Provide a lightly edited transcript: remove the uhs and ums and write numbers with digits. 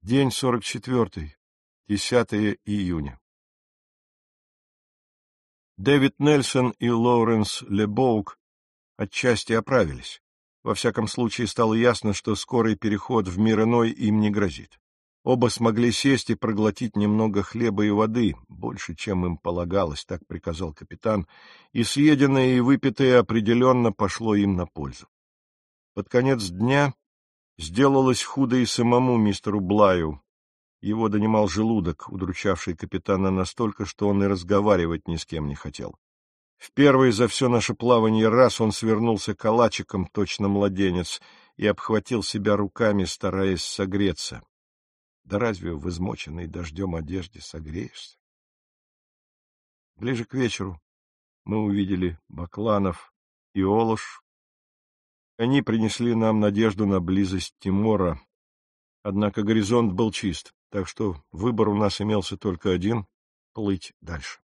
День 44, 10 июня. Дэвид Нельсон и Лоуренс Лебоук отчасти оправились. Во всяком случае, стало ясно, что скорый переход в мир иной им не грозит. Оба смогли сесть и проглотить немного хлеба и воды, больше, чем им полагалось, так приказал капитан, и съеденное и выпитое определенно пошло им на пользу. Под конец дня сделалось худо и самому мистеру Блаю. Его донимал желудок, удручавший капитана настолько, что он и разговаривать ни с кем не хотел. В первый за все наше плавание раз он свернулся калачиком, точно младенец, и обхватил себя руками, стараясь согреться. Да разве в измоченной дождем одежде согреешься? Ближе к вечеру мы увидели Бакланов и Олош. Они принесли нам надежду на близость Тимора, однако горизонт был чист, так что выбор у нас имелся только один — плыть дальше.